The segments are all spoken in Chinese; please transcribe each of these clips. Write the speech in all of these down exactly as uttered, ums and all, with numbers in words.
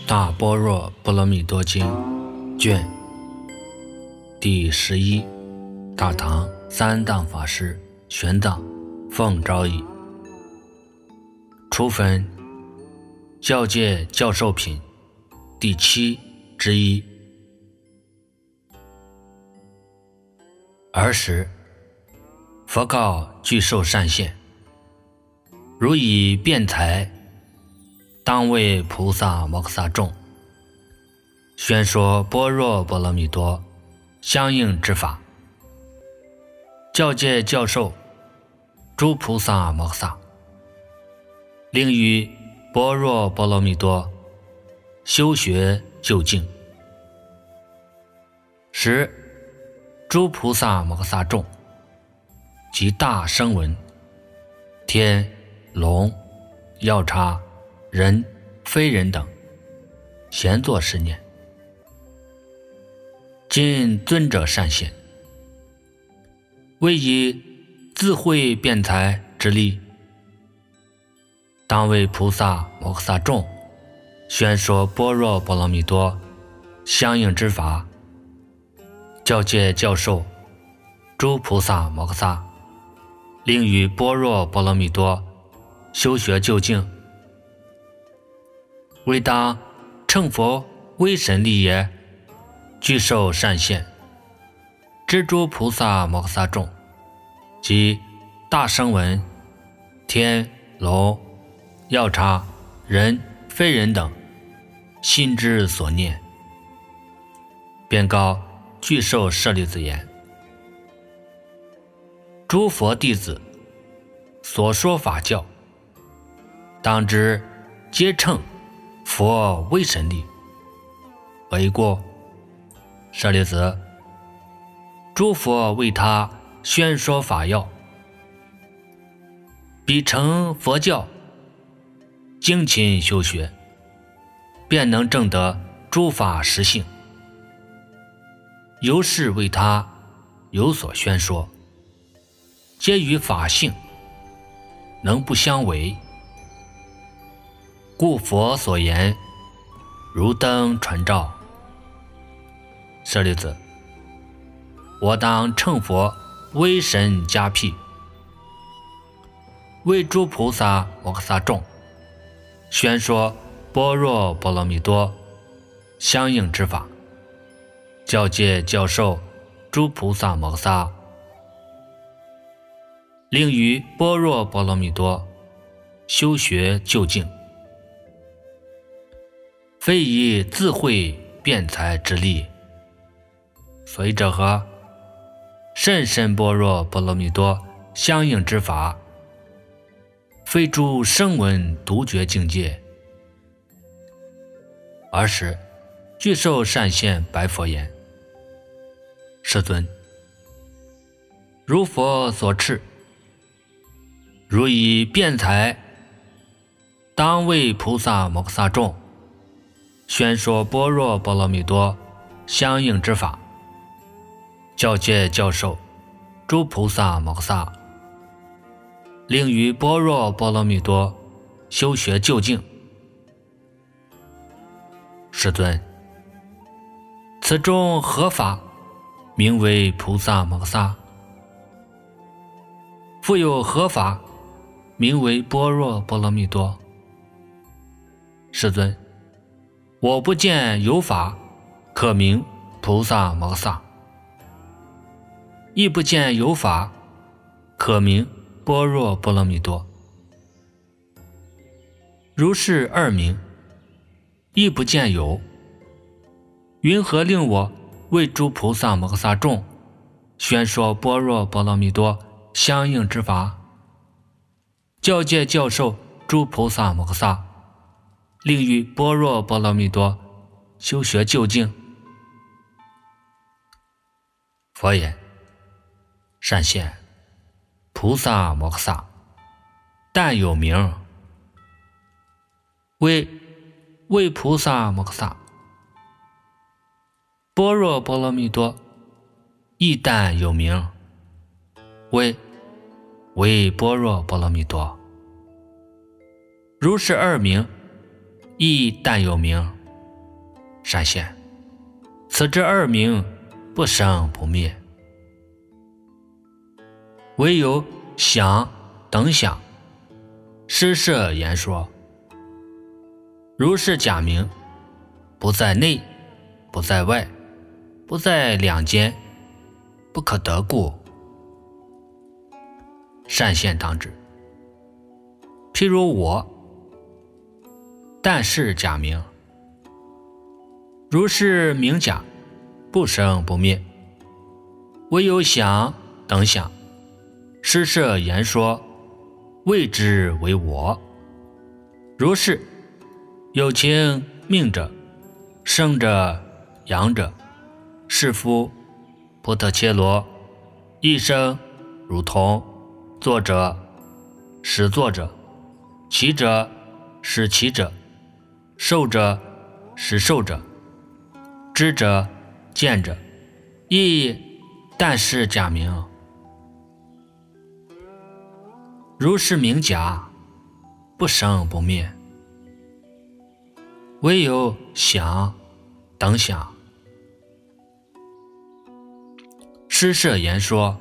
大般若波罗蜜多经卷第十一，大唐三藏法师玄奘奉诏译，初分教界教授品第七之一。尔时佛告具寿善现，如以辩才，当为菩萨摩诃萨众，宣说般若波罗蜜多相应之法，教界教授诸菩萨摩诃萨，令于般若波罗蜜多修学究竟，使诸菩萨摩诃萨众及大声闻、天、龙、药叉、人、非人等闲坐是念：今尊者善现，为以自慧辩才之力，当为菩萨摩诃萨众宣说般若波罗蜜多相应之法，教界教授诸菩萨摩诃萨，令于般若波罗蜜多修学究竟，为当乘佛威神力也，具寿善现，知诸菩萨摩诃萨众及大声闻、天、龙、药叉、人、非人等心之所念，便告具寿舍利子言：诸佛弟子所说法教，当知皆乘佛威神力，为过。舍利子，诸佛为他宣说法要，彼成佛教，精勤修学，便能证得诸法实性。由是为他有所宣说，皆与法性能不相违，故佛所言如灯传照。舍利子，我当乘佛威神加辟，为诸菩萨摩诃萨众宣说般若波罗蜜多相应之法，教界教授诸菩萨摩诃萨，令于般若波罗蜜多修学究竟，非以自慧辩才之力，所以者何？甚深般若波罗蜜多相应之法，非诸声闻独觉境界。尔时具寿善现白佛言：世尊，如佛所敕，如以辩才，当为菩萨摩诃萨众宣说般若波罗蜜多相应之法，教界教授诸菩萨摩诃萨，令于般若波罗蜜多修学究竟。世尊，此中何法名为菩萨摩诃萨？复有何法名为般若波罗蜜多？世尊，我不见有法可名菩萨摩诃萨，亦不见有法可名般若波罗蜜多。如是二名，亦不见有，云何令我为诸菩萨摩诃萨众宣说般若波罗蜜多相应之法，教界教授诸菩萨摩诃萨，令于般若波罗蜜多修学究竟？佛言：善现，菩萨摩诃萨但有名，为为菩萨摩诃萨；般若波罗蜜多亦但有名，为为般若波罗蜜多。如是二名，亦但有名， 善现。此之二名，不生不灭。唯有想等想，施设言说。如是假名，不在内，不在外，不在两间，不可得故。善现当知。譬如我，但是假名，如是名假，不生不灭。唯有想等想，施设言说，谓之为我。如是有情命者，生者，养者，士夫，波特切罗，一生如同，作者，始作者，起者，始起者，受者，始受者，知者，见者，亦但是假名。如是名假，不生不灭。唯有想等想，施设言说，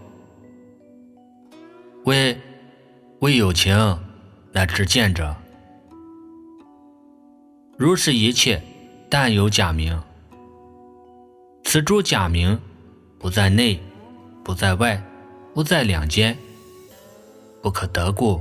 为为有情乃至见者。如是一切，但有假名。此诸假名，不在内，不在外，不在两间，不可得故。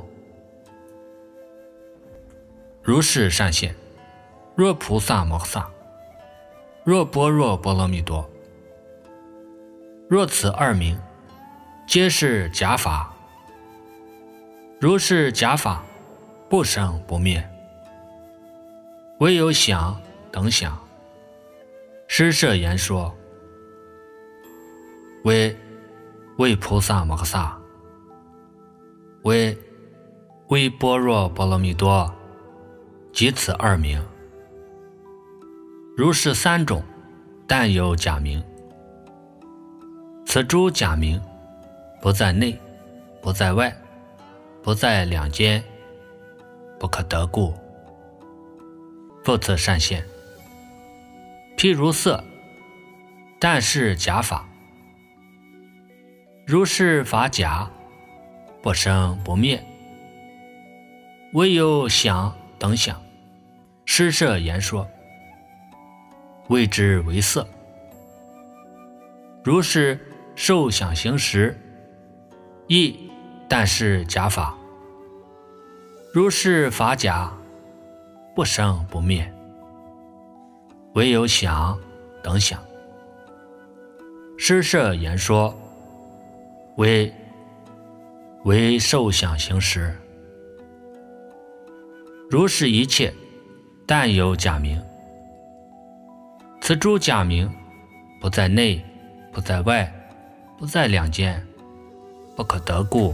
如是善现。若菩萨摩诃萨，若般若波罗蜜多，若此二名，皆是假法。如是假法，不生不灭。唯有想等想，施设言说，为为菩萨摩诃萨，为为般若波罗蜜多，即此二名。如是三种，但有假名。此诸假名，不在内，不在外，不在两间，不可得故。复次善现。譬如色，但是假法。如是法假，不生不灭。唯有想等想，施设言说，谓之为色。如是受想行识，亦但是假法。如是法假，不生不灭。唯有想等想，施设言说，为为受想行识。如是一切，但有假名。此诸假名，不在内，不在外，不在两间，不可得故。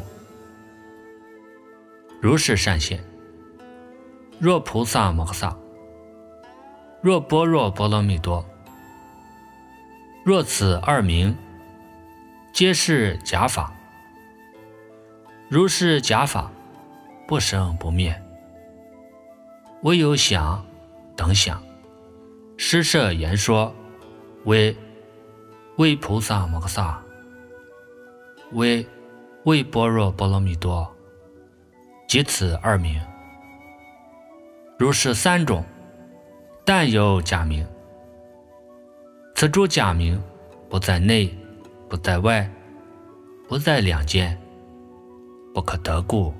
如是善现。若菩萨摩诃萨，若般若波罗蜜多，若此二名，皆是假法。如是假法，不生不灭。唯有想等想，施设言说，为为菩萨摩诃萨，为为般若波罗蜜多，即此二名。如是三种，但有假名。此诸假名，不在内，不在外，不在两间，不可得故。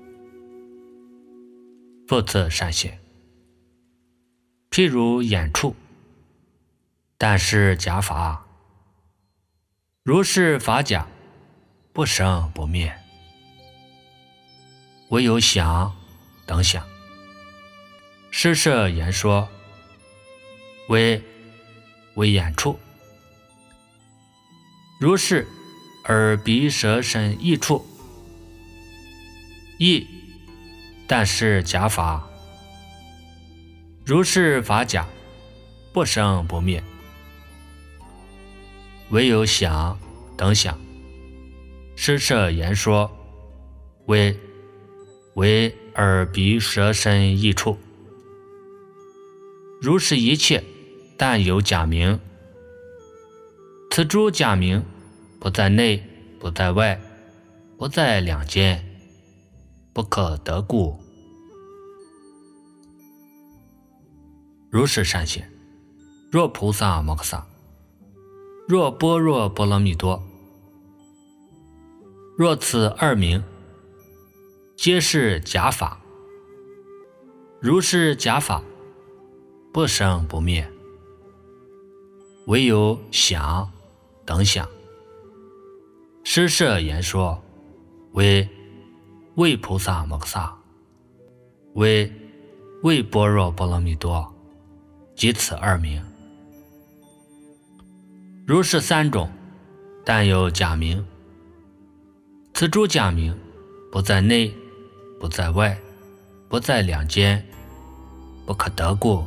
复次善现。譬如眼处，但是假法。如是法假，不生不灭。唯有想等想，施设言说，为为眼处。如是耳鼻舌身意处，意但是假法。如是法假，不生不灭。唯有想等想，施设言说，为为耳鼻舌身意处。如是一切， 但有假名。此诸假名不在内，不在外，不在两间，不可得故。如是善显，若菩萨摩诃萨，若般若波罗蜜多，若此二名，皆是假法。如是假法，不生不灭，唯有想等想。施设言说，为为菩萨摩诃萨，为为般若波罗蜜多，即此二名。如是三种，但有假名。此诸假名不在内，不在外，不在两间，不可得故。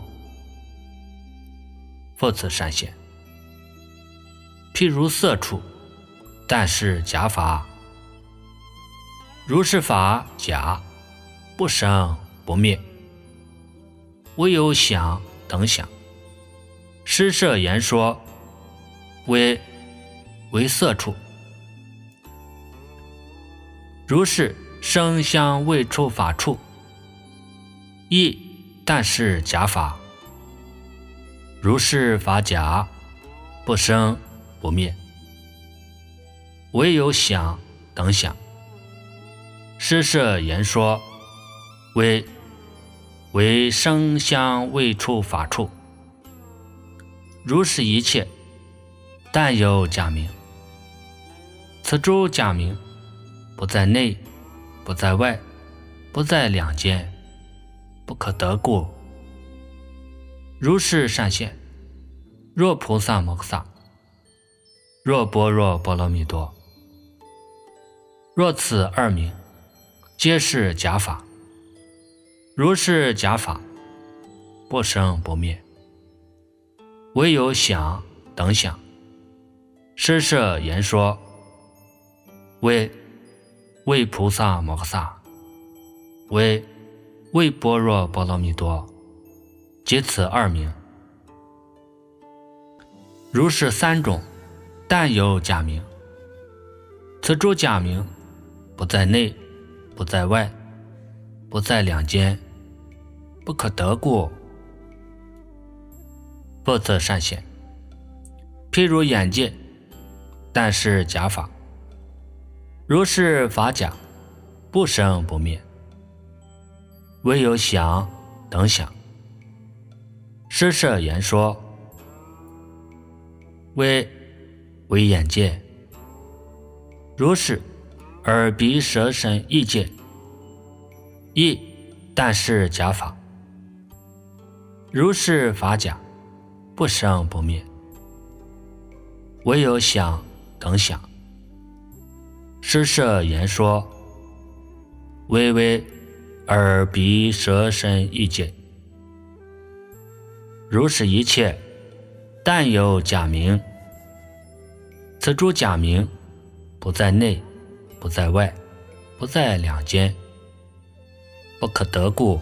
复次善显，譬如色处，但是假法。如是法假，不生不灭，唯有想等想。施设言说，为为色处。如是声香味触法处，亦但是假法。如是法假，不生不灭，唯有想等想。施设言说，为为声香味触法处。如是一切，但有假名。此诸假名不在内，不在外，不在两间，不可得故。如是善现，若菩萨摩诃萨，若般若波罗蜜多，若此二名，皆是假法。如是假法，不生不灭，唯有想等想。施设言说，为为菩萨摩诃萨，为为般若波罗蜜多，即此二名。如是三种，但有假名。此诸假名不在内，不在外，不在两间，不可得故。复次善显，譬如眼界，但是假法。如是法假，不生不灭，唯有想等想。施设言说，为为眼界。如是耳鼻舌身意界，亦但是假法。如是法假，不生不灭，唯有想等想。施设言说，为为耳鼻舌身意界。如是一切，但有假名。此诸假名不在内，不在外，不在两间，不可得故。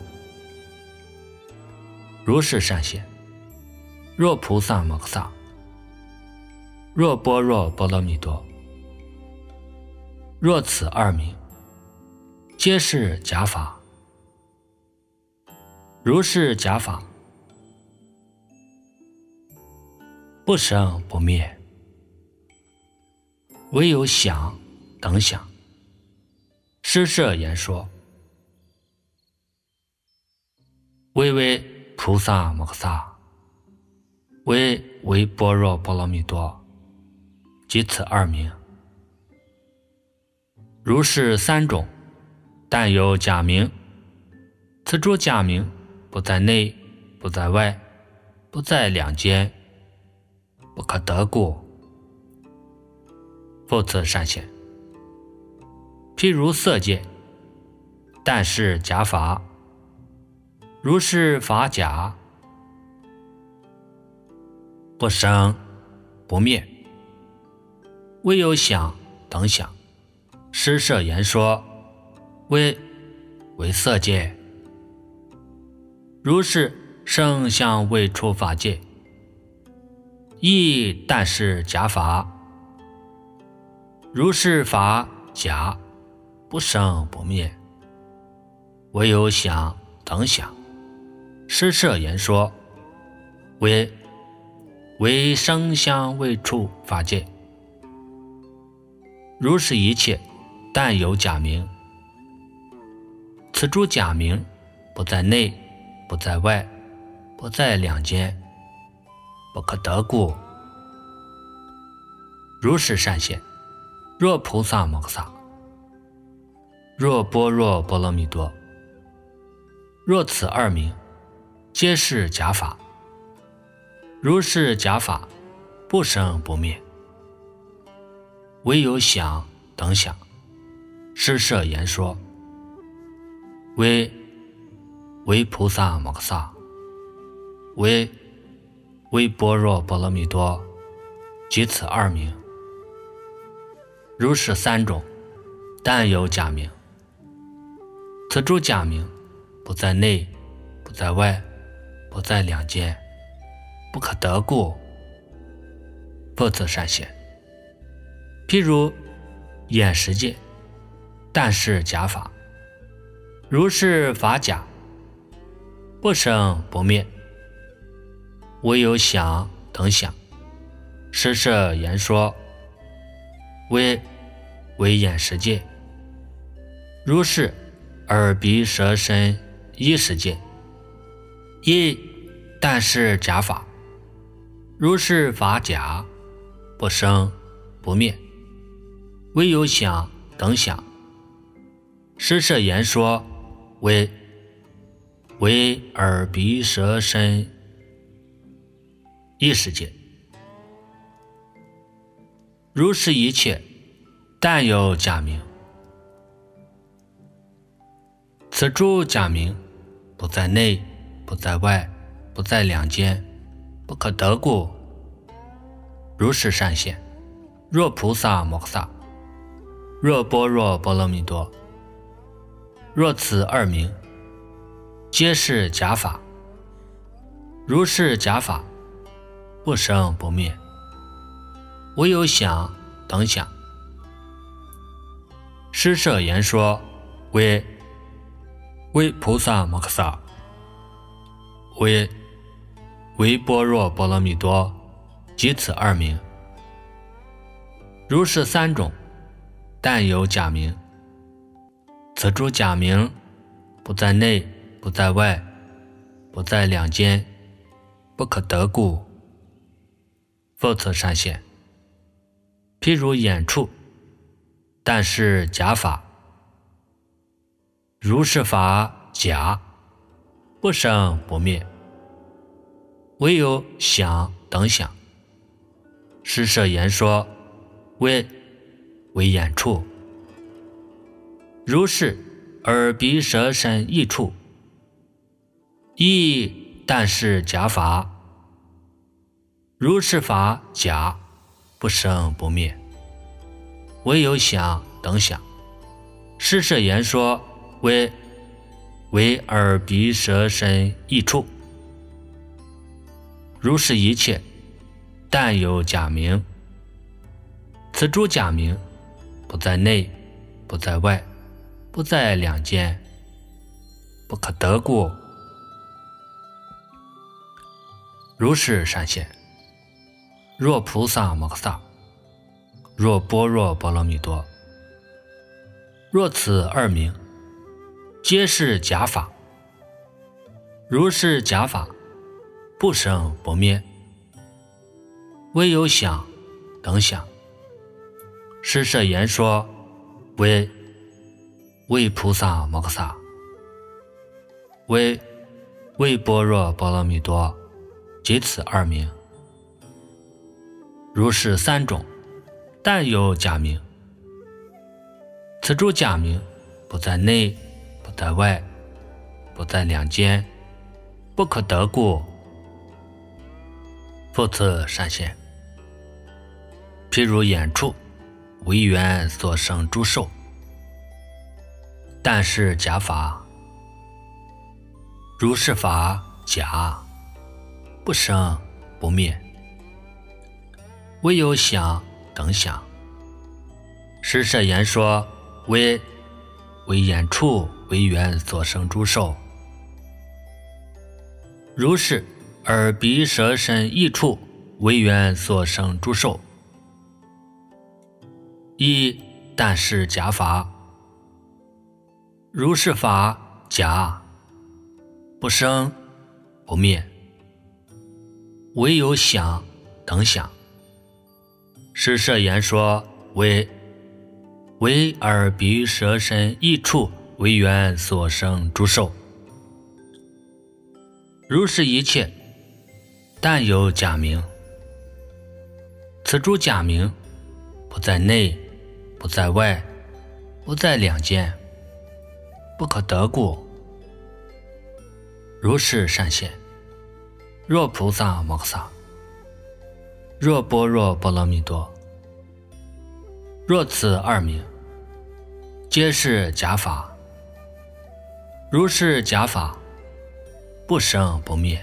如是善显，若菩萨摩诃萨，若般若波罗蜜多，若此二名，皆是假法。如是假法，不生不灭，唯有想等想。施设言说，为为菩萨摩诃萨，为为般若波罗蜜多，即此二名。如是三种，但有假名。此诸假名不在内，不在外，不在两间，不可得故。复次善显，譬如色界，但是假法。如是法假，不生不灭，唯有想等想。施设言说，为为色界。如是声香味触法界， 亦但是假法。如是法假，不生不灭，唯有想等想，施设言说，为为声香味触法界。如是一切，但有假名。此诸假名，不在内，不在外，不在两间，不可得故。如是善现，若菩萨摩诃萨，若般若波罗蜜多，若此二名，皆是假法。如是假法，不生不灭，唯有想等想，施设言说，为为菩萨摩诃萨，为为般若波罗蜜多，即此二名。如是三种，但有假名。此诸假名，不在内，不在外，不在两间，不可得故。复次善现，譬如眼识界，但是假法。如是法假，不生不灭，唯有想等想，施设言说，为为眼识界。如是耳鼻舌身意识界，亦但是假法。如是法假，不生不灭，唯有想等想，施设言说，为为耳鼻舌身意识界。如是一切，但有假名。此诸假名，不在内，不在外，不在两间，不可得故。如是善现，若菩萨摩诃萨，若般若波罗蜜多，若此二名，皆是假法。如是假法，不生不灭，唯有想等想，施设言说，为为菩萨摩诃萨，为为般若波罗蜜多，即此二名。如是三种，但有假名。此诸假名，不在内，不在外，不在两间，不可得故。复次善现，譬如眼处，但是假法。如是法假，不生不灭，唯有想等想，施设言说，为为眼处。如是耳鼻舌身意处，亦但是假法。如是法假，不生不灭，唯有想等想，施设言说，为为耳鼻舌身意处。如是一切，但有假名。此诸假名，不在内，不在外，不在两间，不可得故。如是善现，若菩萨摩诃萨，若般若波罗蜜多，若此二名，皆是假法。如是假法，不生不灭，唯有想等想，施设言说，为为菩萨摩诃萨，为为般若波罗蜜多，即此二名。如是三种，但有假名。此诸假名，不在内，不在外，不在两间，不可得故。复次善现，譬如眼处，为缘所生诸受，但是假法。如是法假，不生不灭， 唯有想等想。施设言说为为眼处为缘所生诸受，如是而鼻舌身意处为缘所生诸受。一但是假法，如是法假，不生不灭，唯有想等想。施设言说为为耳鼻舌身意处为缘所生诸受，如是一切但有假名，此诸假名不在内不在外不在两间，不可得故。如是善现，若菩萨摩诃萨，若般若波罗蜜多，若此二名，皆是假法。如是假法，不生不灭，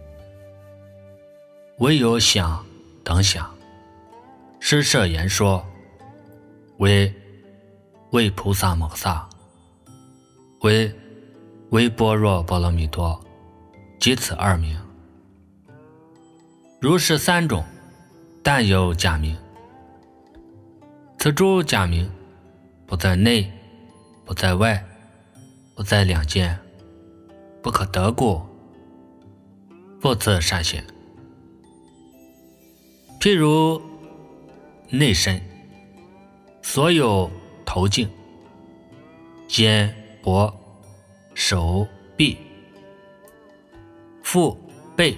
唯有想等想。施设言说为为菩萨摩诃萨，为为般若波罗蜜多，即此二名。如是三种但有假名，此诸假名不在内不在外不在两间，不可得故。复次善现，譬如内身所有头颈、肩、膊、手、臂、腹、背、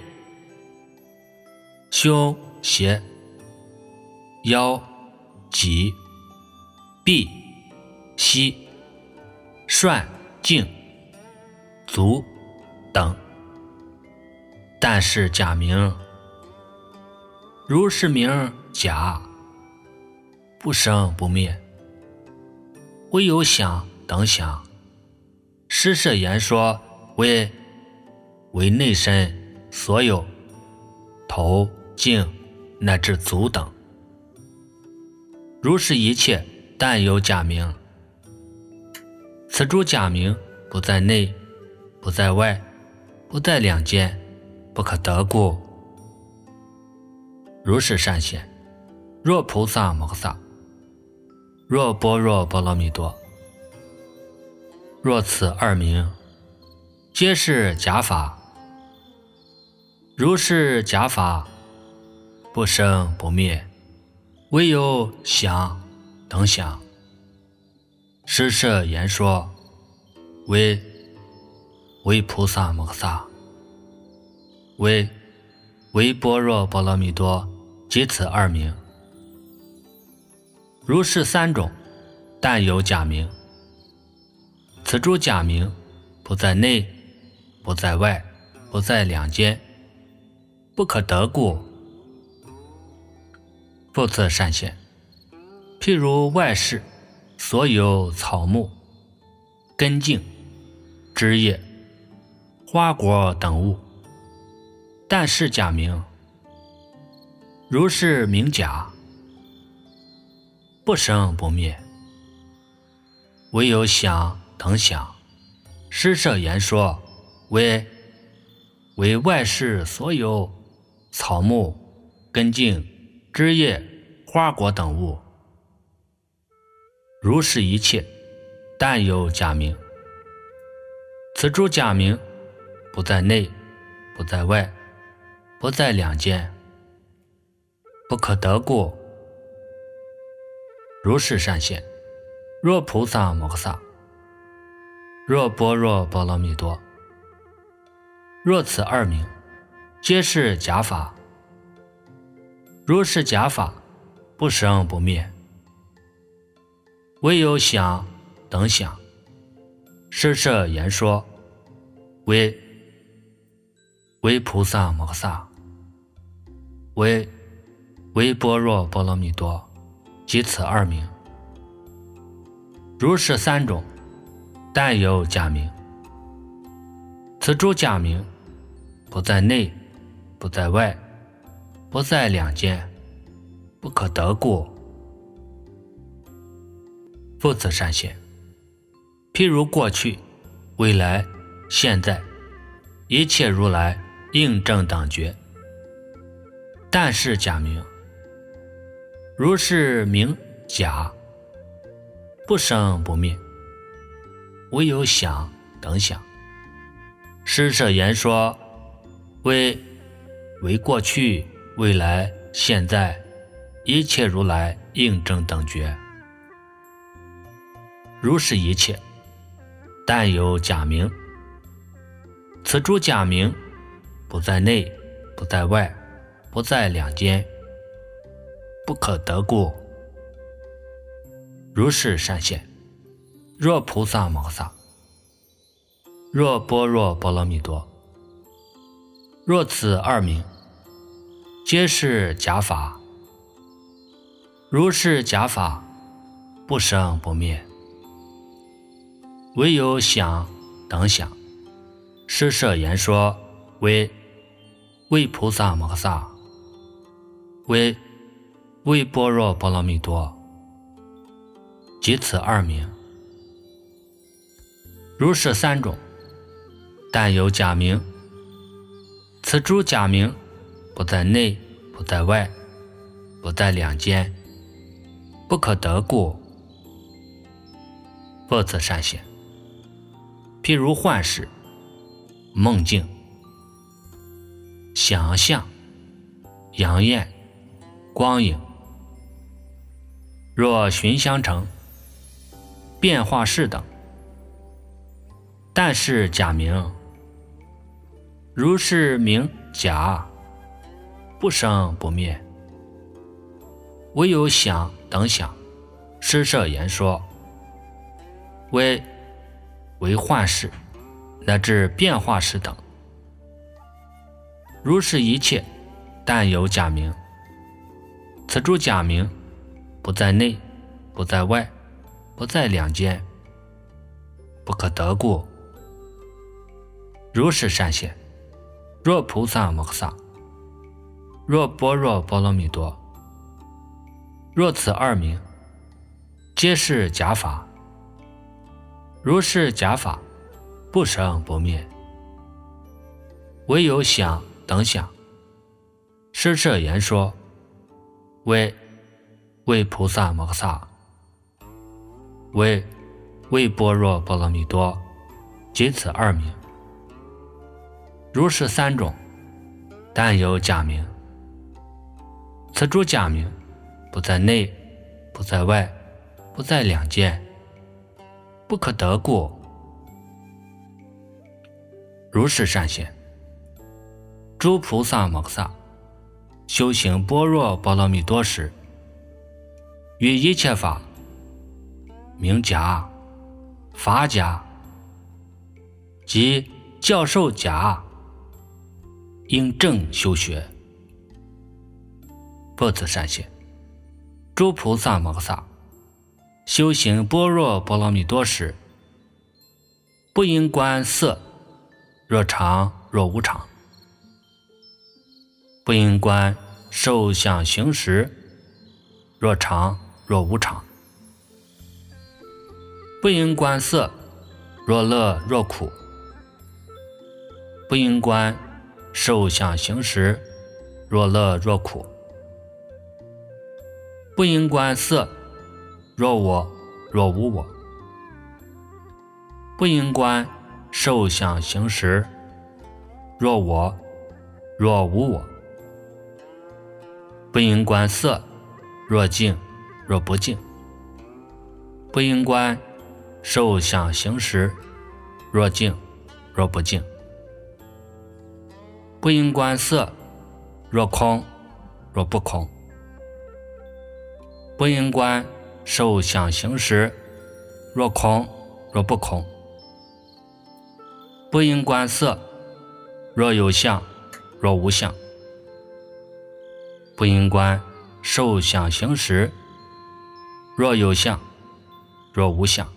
胸、胁、腰、脊、臂、膝、涮、颈、足等，但是假名，如是名假，不生不灭，唯有想等想。施设言说为为内身所有头颈乃至足等，如是一切但有假名，此诸假名不在内不在外不在两间，不可得故。如是善现，若菩萨摩诃萨，若般若波罗蜜多，若此二名，皆是假法。如是假法，不生不灭，唯有想等想。施设言说为为菩萨摩诃萨，为为般若波罗蜜多，即此二名。如是三种但有假名，此诸假名不在内不在外不在两间，不可得故。复次善现，譬如外世所有草木、根茎、枝叶、花果等物，但是假名，如是名假，不生不灭，唯有想等想。施设言说为为外世所有草木、根茎、枝叶、花果等物，如是一切但有假名，此诸假名不在内不在外不在两间，不可得故。如是善现，若菩萨摩诃萨，若般若波罗蜜多，若此二名，皆是假法。如是假法，不生不灭，唯有想等想。施设言说为为菩萨摩诃萨，为为般若波罗蜜多，即此二名。如是三种但有假名，此诸假名不在内不在外不在两间， 不可得故。复次善现，譬如过去、未来、现在，一切如来应正等觉。但是假名，如是名假，不生不灭，唯有想等想。施设言说，为为过去、未来、现在，一切如来应正等觉。如是一切，但有假名。此诸假名，不在内，不在外，不在两间，不可得故。如是善现，若菩萨摩诃萨，若般若波罗蜜多，若此二名，皆是假法。如是假法，不生不灭，唯有想等想。施设言说，为为菩萨摩诃萨，为为般若波罗蜜多，即此二名。如是三种，但有假名。此诸假名，不在内，不在外，不在两间，不可得故。复次善现，譬如幻视、梦境、想象、阳焰、光影，若寻相成、变化事等，但是假名。如是名假，不生不灭，唯有想等想。施设言说，为为幻视乃至变化事等。如是一切，但有假名。此诸假名，不在内，不在外，不在两间，不可得故。如是善现，若菩萨摩诃萨，若般若波罗蜜多，若此二名，皆是假法。如是假法，不生不灭，唯有想等想。施设言说，为为菩萨摩诃萨，为为般若波罗蜜多，即此二名。如是三种，但有假名。此诸假名，不在内，不在外，不在两间，不可得故。如是善现，诸菩萨摩诃萨修行般若波罗蜜多时，于一切法，名假、法假及教授假，应正修学。复次善现，诸菩萨摩诃萨修行般若波罗蜜多时，不应观色，若常若无常；不应观受想行识，若常若无常；不应观色，若乐若苦；不应观受想行识，若乐若苦；不应观色，若我若无我；不应观受想行识，若我若无我；不应观色，若净若不净；不应观受想行识，若净若不净；不应观色，若空若不空；不应观受想行识，若空若不空；不应观色，若有相若无相；不应观受想行识，若有相若无相；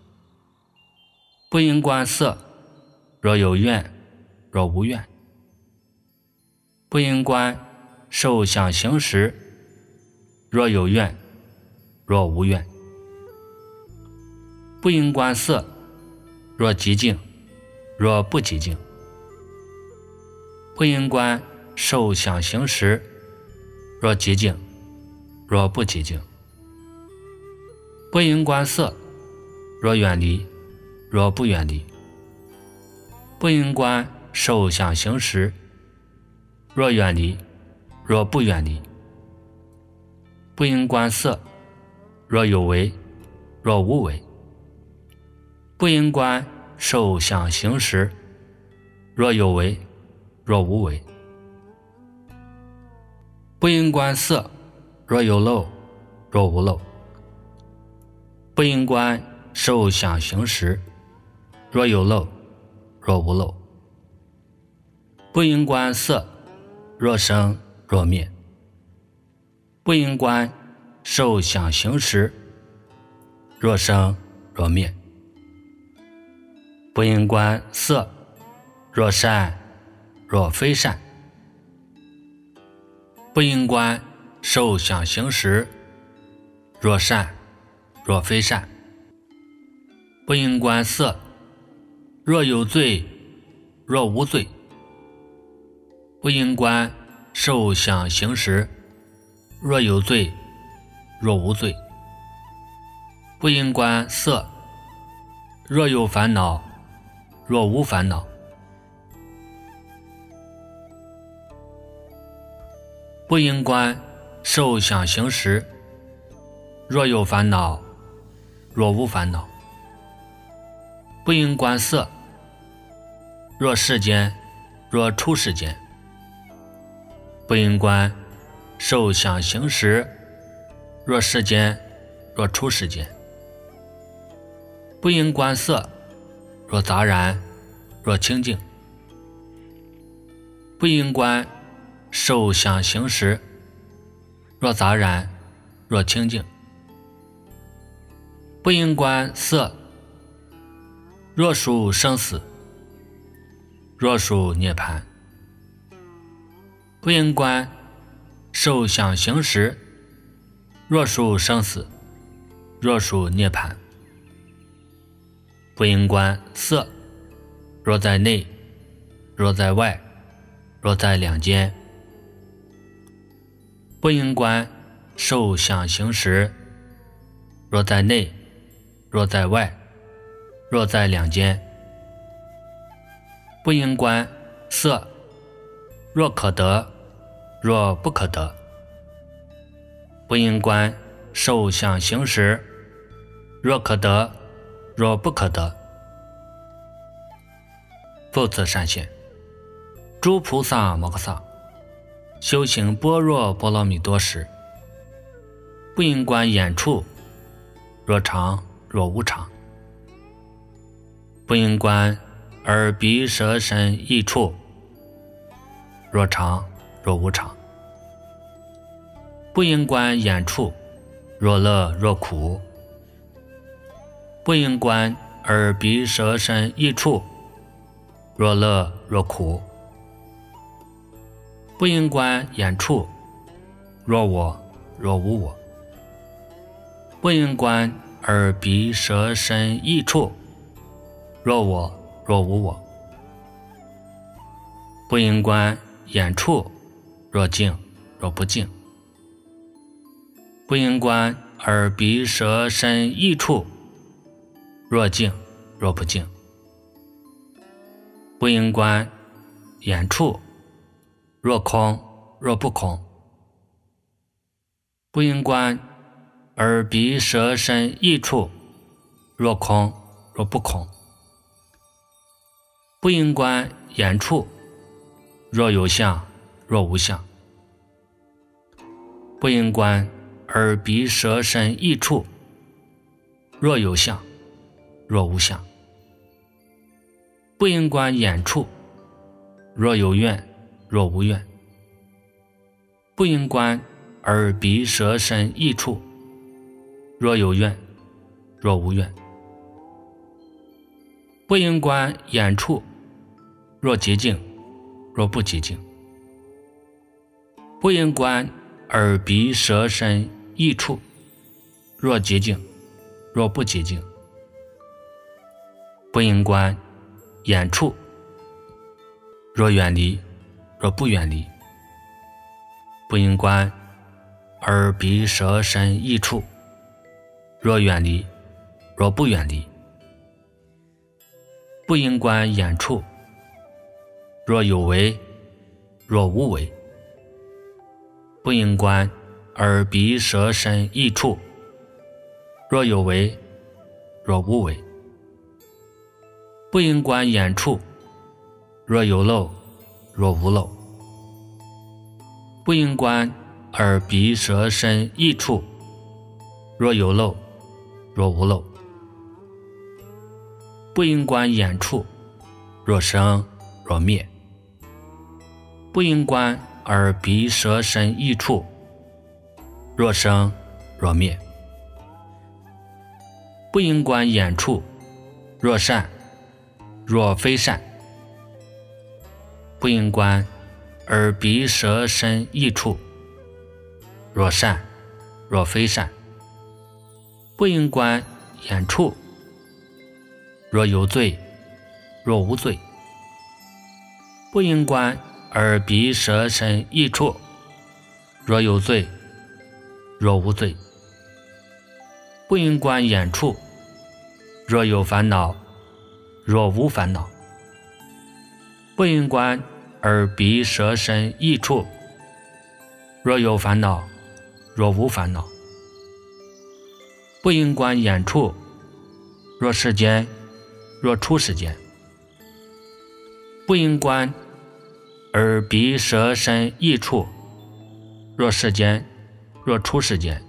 不应观色，若有愿若无愿；不应观受想行识， 若有怨，若无怨。不应观色，若极静，若不极静。不应观受想行识，若极静，若不极静。不应观色，若远离，若不远离。不应观受想行识，若远离，若不远离。不应观色，若有为，若无为。不应观受想行识，若有为，若无为。不应观色，若有漏，若无漏。不应观受想行识，若有漏，若无漏。不应观色，若生，若灭。不应观受想行识，若生，若灭。不应观色，若善，若非善。不应观受想行识，若善，若非善。不应观色，若有罪，若无罪。不应观受想行识，若有罪，若无罪。不应观色，若有烦恼，若无烦恼。不应观受想行识，若有烦恼，若无烦恼。不应观色，若世间，若出世间。不应观受想行识，若世间，若出世间。不应观色，若杂然，若清净。不应观受想行识，若杂然，若清净。不应观色，若属生死，若属涅槃。不应观受想行识，若属生死，若属涅槃。不应观色，若在内，若在外，若在两间。不应观受想行识，若在内，若在外，若在两间。不应观色，若可得，若不可得。不应观受想行识，若可得，若不可得。复次善现，诸菩萨摩诃萨修行般若波罗蜜多时，不应观眼处，若长，若无常。不应观耳鼻舌身意处，若长，若无常。不应观眼处，若乐，若苦。不应观耳鼻舌身意处，若乐，若苦。不应观眼处，若我，若无我。不应观耳鼻舌身意处，若我，若无我。不应观眼处，若静，若不静。不应观耳鼻舌身意处，若静，若不静。不应观眼处，若空，若不空。不应观耳鼻舌身意处，若空，若不空。不应观眼处，若有相，若无相。不应观耳鼻舌身意处，若有相，若无相。不应观眼处，若有愿，若无愿。不应观耳鼻舌身意处，若有愿，若无愿。不应观眼处，若极静，若不极静。不应观耳鼻舌身异处，若洁净，若不洁净。不应观眼处，若远离，若不远离。不应观耳鼻舌身意处，若远离，若不远离。不应观眼处，若有为，若无为。不应观耳鼻舌身意处，若有为，若无为。不应观眼处，若有漏，若无漏。不应观耳鼻舌身意处，若有漏，若无漏。不应观眼处，若生，若灭。不应观耳鼻舌身意处，若生，若灭。不应观眼处，若善，若非善。不应观耳鼻舌身意处，若善，若非善。不应观眼处，若有罪，若无罪。不应观耳鼻舌身意处，若有罪，若无罪。不应观眼处，若有烦恼，若无烦恼。不应观耳鼻舌身意处，若有烦恼，若无烦恼。不应观眼处，若世间，若出世间。不应观耳鼻舌身意处，若世间，若出世间。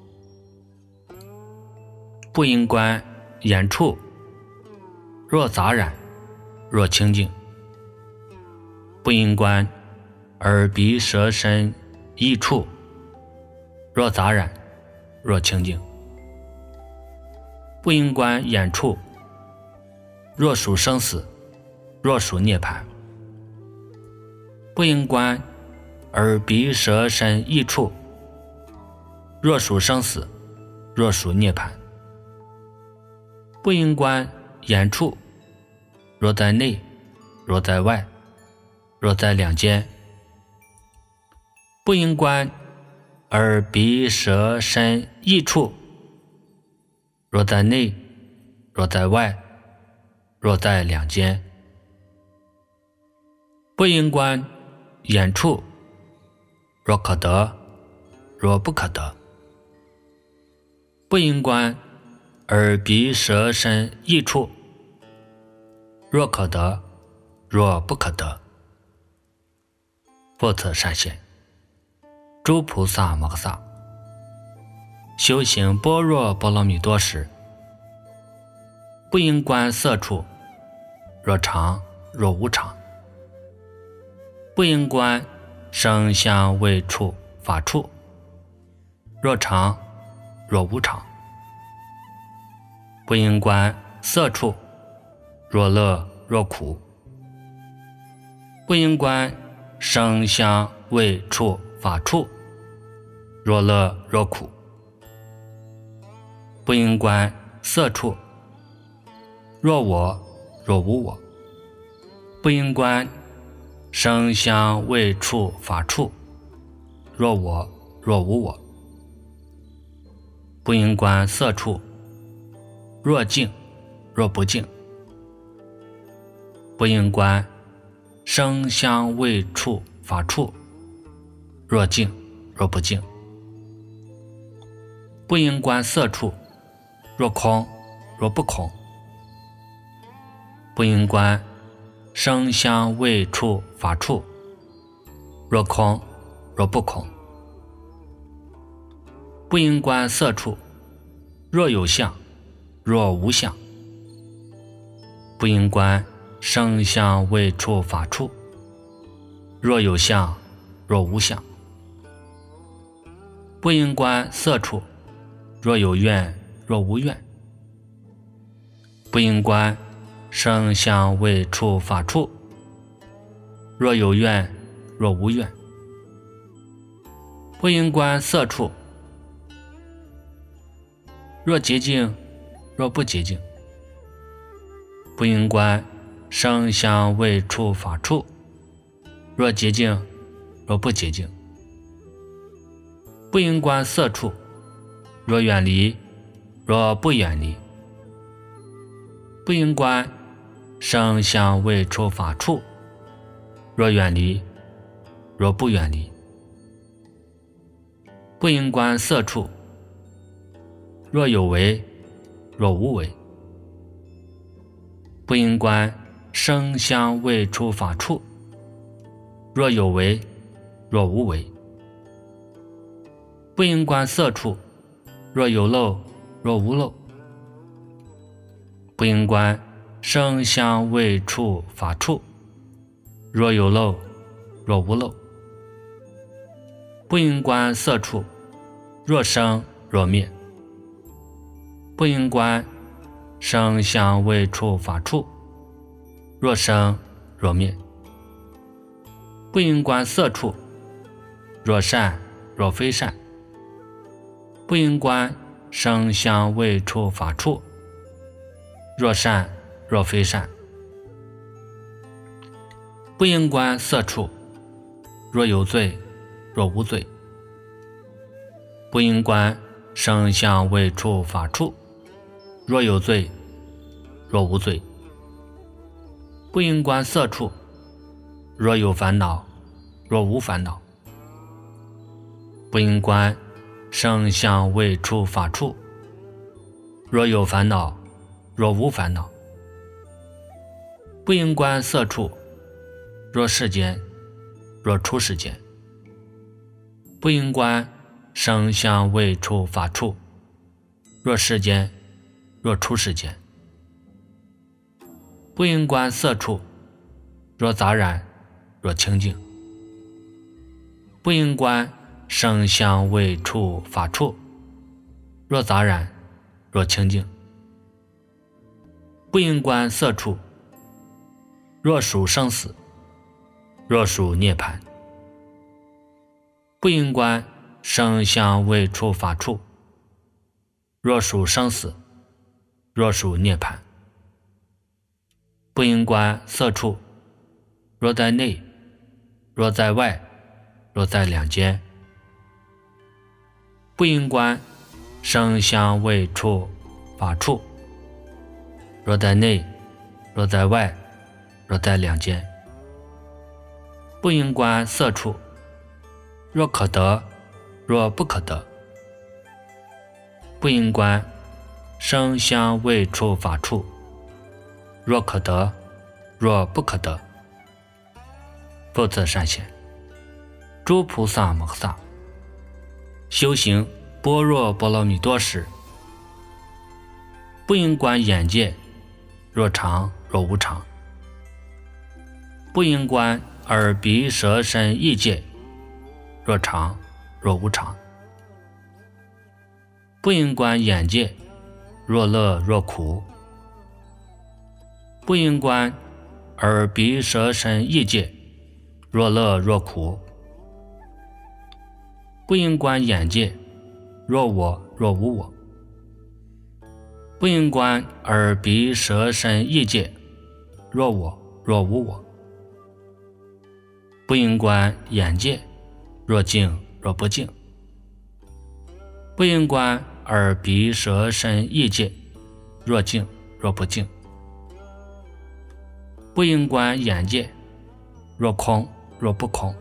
不应观眼处，若杂染，若清净。不应观耳鼻舌身意处，若杂染，若清净。不应观眼处，若属生死，若属涅槃。不应观耳鼻舌身意处，若属生死，若属涅槃。不应观眼处，若在内，若在外，若在两间。不应观耳鼻舌身意处，若在内，若在外，若在两间。不应观眼处，若可得，若不可得。不应观耳鼻舌身意处，若可得，若不可得。不测善现，诸菩萨摩诃萨修行般若波罗蜜多时，不应观色处，若常，若无常。不应观声香味触法处，若常，若无常。不应观色处，若乐，若苦。不应观声香味触法处，若乐，若苦。不应观色处，若我，若无我。不应观声香味触法处，若我，若无我。不应观色处，若净，若不净。不应观声香味触法处，若净，若不净。不应观色处，若空，若不空。不应观声香味触法处，若空，若不空。不应观色处，若有相，若无相。不应观声香味触法处，若有相，若无相。不应观色处，若有愿，若无愿。不应观声香味触法处，若有愿，若无愿。不应观色处， 若洁净，若不洁净。不应观声香味触法处，若洁净，若不洁净。不应观色处，若远离，若不远离。不应观声香味触法处，若远离，若不远离。不应观色处，若有为，若无为。不应观声香味触法处，若有为，若无为。不应观色处，若有漏，若无漏。不应观声香味触法处，若有漏，若无漏。不应观色处，若生若灭。不应观声香味触法处，若生若灭。不应观色处，若善若非善。不应观声香味触法处，若善若非善。不应观色处，若有罪，若无罪。不应观声香味触法处，若有罪，若无罪。不应观色处，若有烦恼，若无烦恼。不应观声香味触法处，若有烦恼，若无烦恼。不应观色处，若世间，若出世间。不应观声香味触法处，若世间，若出世间。不应观色处，若杂染，若清净。不应观声香味触法处，若杂染，若清净。不应观色处，若属生死，若属涅槃。不应观声香味触法处，若属生死，若属涅槃。不应观色处，若在内，若在外，若在两间。不应观声香味触法处，若在内，若在外，若在两间。不应观色处，若可得，若不可得。不应观声香味触法处，若可得，若不可得。复次善贤，诸菩萨摩诃萨修行般若波罗蜜多时，不应观眼界，若常若无常。不应观耳鼻舌身意界，若常若无常。不应观眼界，若乐若苦。不应观耳鼻舌身意界，若乐若苦。不应观眼界，若我若无我。不应观耳鼻舌身意界，若我若无我。不应观眼界，若净若不净。不应观耳鼻舌身意界，若净若不净。不应观眼界，若空若不空。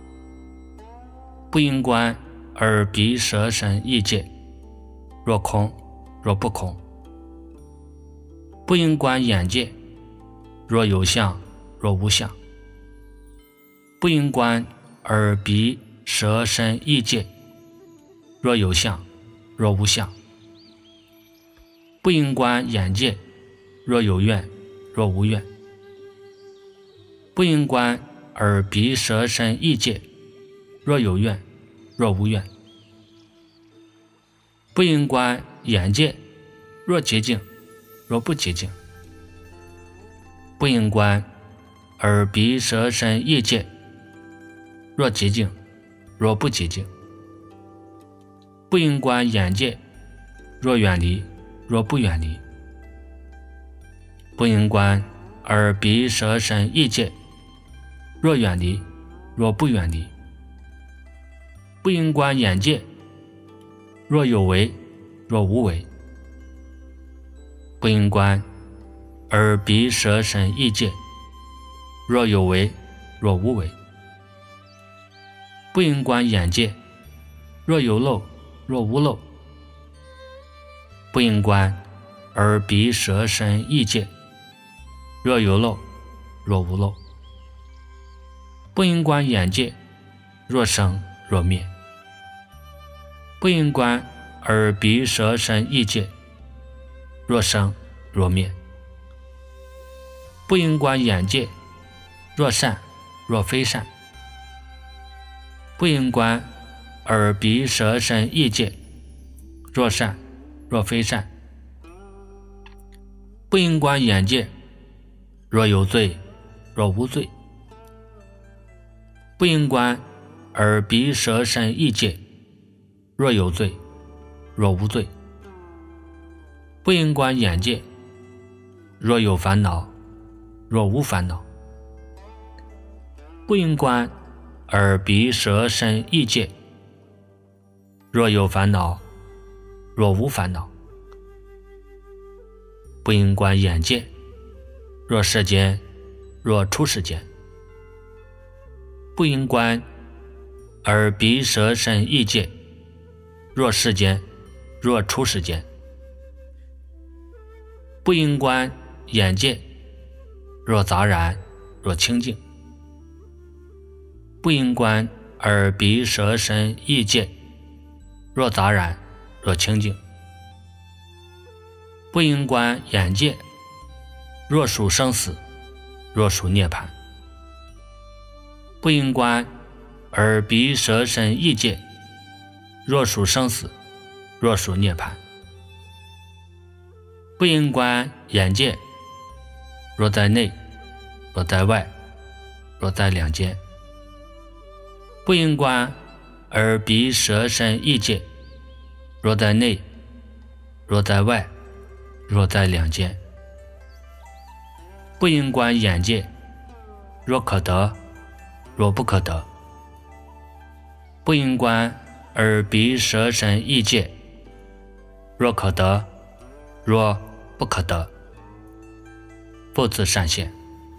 不应观耳鼻舌身意界，若空若不空。不应观眼界，若有相若无相。不应观耳鼻舌身意界，若有相若无相。不应观眼界，若有愿若无愿。不应观耳鼻舌身意界，若有愿若无愿。不应观眼界，若洁净若不洁净。不应观耳鼻舌身意界，若洁净若不洁净。不应观眼界， 若远离，若不远离。不应观耳鼻舌身意界，若远离，若不远离。不应观眼界，若有为，若无为。不应观耳鼻舌身意界，若有为，若无为。不应观眼界，若有漏，若无漏。不应观耳鼻舌身意界，若有漏，若无漏。不应观眼界，若生若灭。不应观耳鼻舌身意界，若生若灭。不应观眼界，若善若非善。不应观耳鼻舌身意界，若善若非善。不应观眼界，若有罪若无罪。不应观耳鼻舌身意界，若有罪若无罪。不应观眼界，若有烦恼若无烦恼。不应观耳鼻舌身意界，若有烦恼若无烦恼。不应观眼界，若世间若出世间。不应观耳鼻舌身意界，若世间若出世间。不应观眼界，若杂然若清净。不应观耳鼻舌身意界，若杂然若清净。不应观眼界，若属生死若属涅槃。不应观耳鼻舌身意界，若属生死若属涅槃。不应观眼界，若在内若在外若在两间。不应观耳鼻舌身意界，若在内若在外若在两间。不应观眼界，若可得若不可得。不应观耳鼻舌身意界，若可得若不可得。复次善现。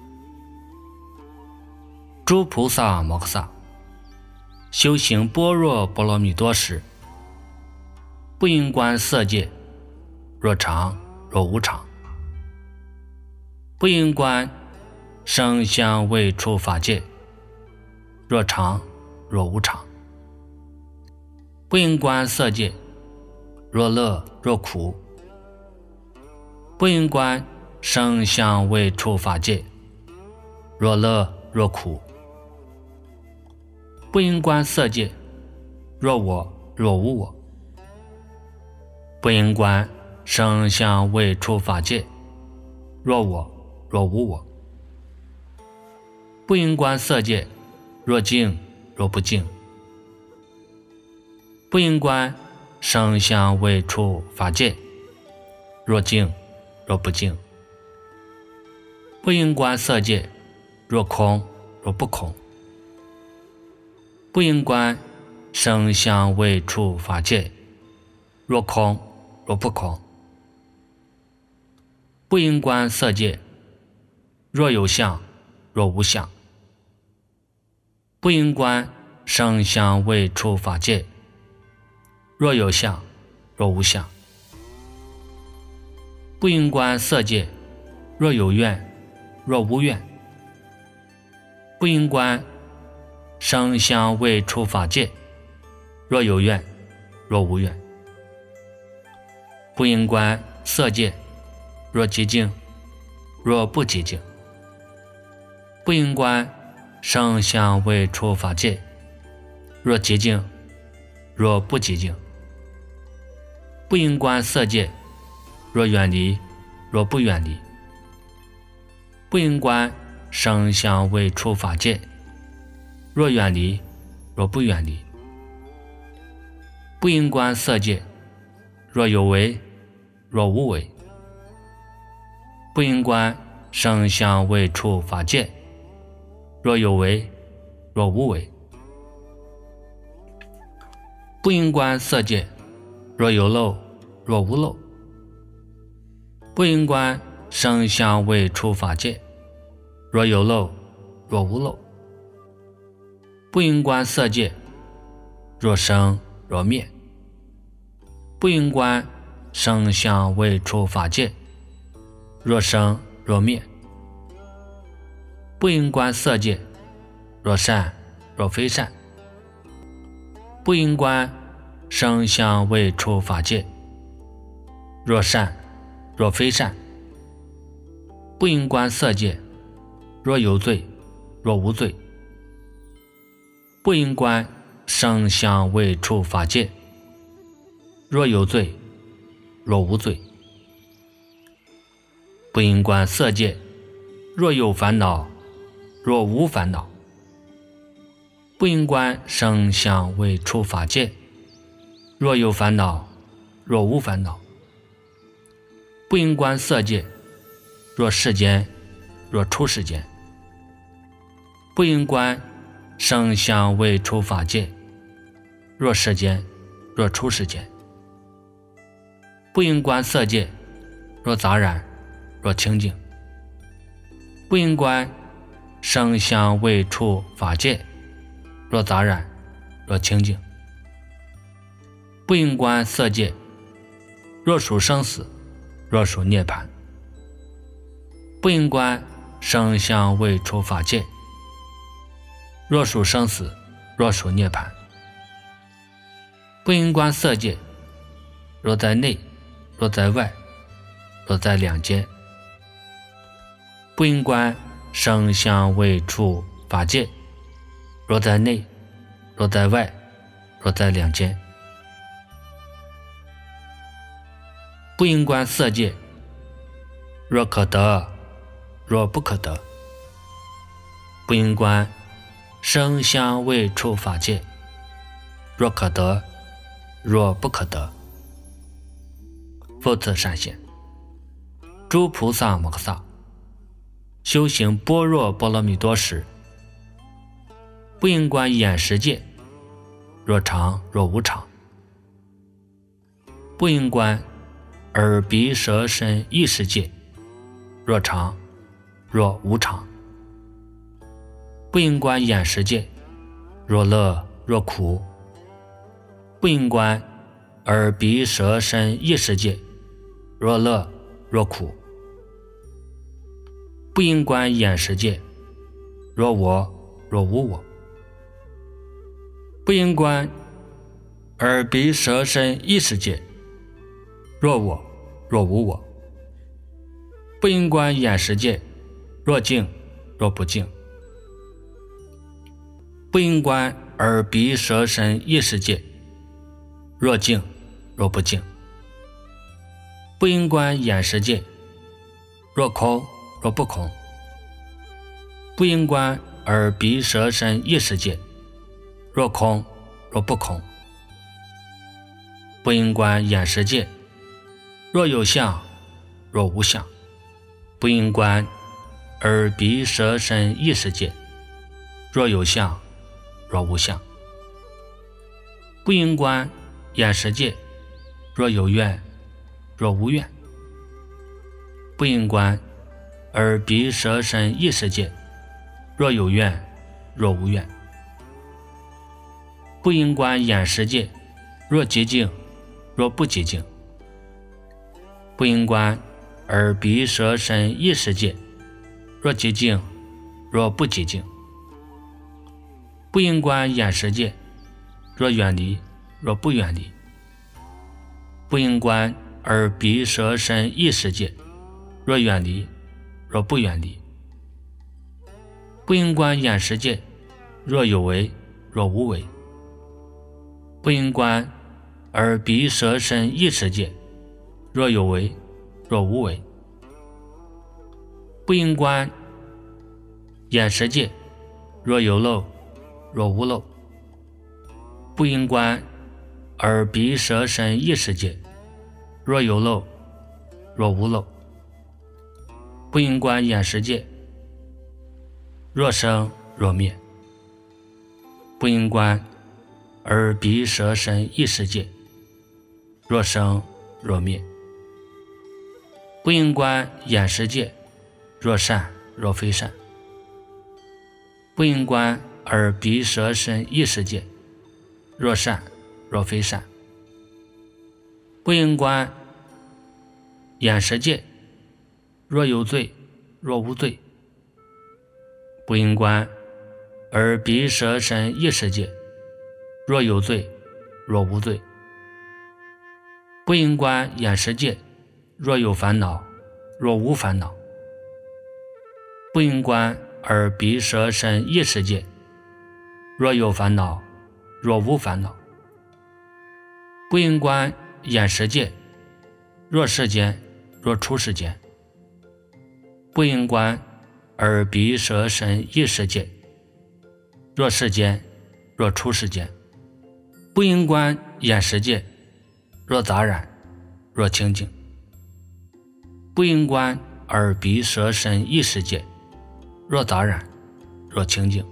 诸菩萨摩诃萨修行般若波罗蜜多时，不应观色界，若常若无常。不应观声香味触法界，若常若无常。不应观色界，若乐若苦。不应观声香味触法界，若乐若苦。不应观色界，若我若无我。不应观声香味触法界，若我若无我。不应观色界，若净若不净。不应观声香味触法界，若净若不净。不应观色界，若空若不空。不应观声香味触法界，若空若不空。不应观色界，若有相若无相。不应观声香味触法界，若有相若无相。不应观色界，若有愿若无愿。不应观声香味触法界，若有愿若无愿。不应观色界，若极净若不极净。不应观声香味触法界，若极净若不极净。不应观色界，若远离若不远离。不应观声香味触法界，若远离若不远离。不应观色界， 若有为，若无为。不应观声香味触法界，若有为，若无为。不应观色界，若有漏，若无漏。不应观声香味触法界，若有漏，若无漏。不应观色界，若生若灭。不应观声香味触法界，若生若灭。不应观色界，若善若非善。不应观声香味触法界，若善若非善。不应观色界，若有罪若无罪。不应观声香味触法界，若有罪若无罪。不应观色界，若有烦恼若无烦恼。不应观声香味触法界，若有烦恼若无烦恼。不应观色界，若世间若出世间。不应观声香味触法界，若世间若出世间。不应观色界，若杂染若清净。不应观声香味触法界，若杂染若清净。不应观色界，若属生死若属涅槃。不应观声香味触法界，若属生死若属涅槃。不应观色界，若在内若在外若在两间。不应观声香味触法界，若在内若在外若在两间。不应观色界，若可得若不可得。不应观声香味触法界，若可得若不可得。复次善现，诸菩萨摩诃萨修行般若波罗蜜多时，不应观眼识界，若常若无常。不应观耳鼻舌身意识界，若常若无常。不应观眼识界，若乐若苦。不应观耳鼻舌身意识界，若乐若苦。不应观眼识界，若我若无我。不应观耳鼻舌身意识界，若我若无我。不应观眼识界，若净若不净。不应观耳鼻舌身意识界，若净若不净。不应观眼识界，若空若不空。不应观耳鼻舌身意识界，若空若不空。不应观眼识界，若有相若无相。不应观耳鼻舌身意识界，若有相若无相。不应观眼识界，若有愿若无愿。不应观耳鼻舌身意识界，若有愿若无愿。不应观眼识界，若极静若不极静。不应观耳鼻舌身意识界，若极静若不极静。不应观眼识界，若远离若不远离。不应观耳鼻舌身意识界，若远离若不远离。不应观眼识界，若有为若无为。不应观耳鼻舌身意识界，若有为若无为。不应观眼识界，若有漏若无漏。不应观耳鼻舌身意识界， 若有漏，若无漏。不应观眼识界，若生若灭。不应观耳鼻舌身意识界，若生若灭。不应观眼识界，若善若非善。不应观耳鼻舌身意识界，若善若非善。不应观眼识界，若有罪若无罪。不应观耳鼻舌身意识界，若有罪若无罪。不应观眼识界，若有烦恼若无烦恼。不应观耳鼻舌身意识界，若有烦恼若无烦恼。不应观眼识界，若世间若出世间。不应观耳鼻舌身意识界，若世间若出世间。不应观眼识界，若杂染若清净。不应观耳鼻舌身意识界，若杂染若清净。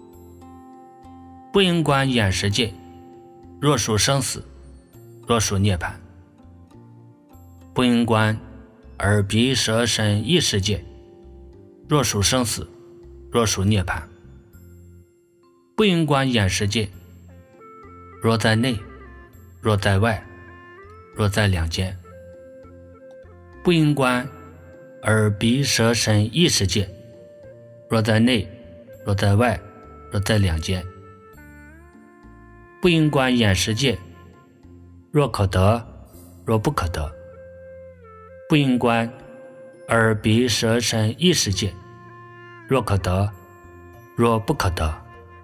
不应观眼识界，若属生死若属涅槃。不应观耳鼻舌身意识界，若属生死若属涅槃。不应观眼识界，若在内若在外若在两间。不应观耳鼻舌身意识界，若在内若在外若在两间。不应观眼识界，若可得若不可得。不应观耳鼻舌身意识界，若可得若不可得。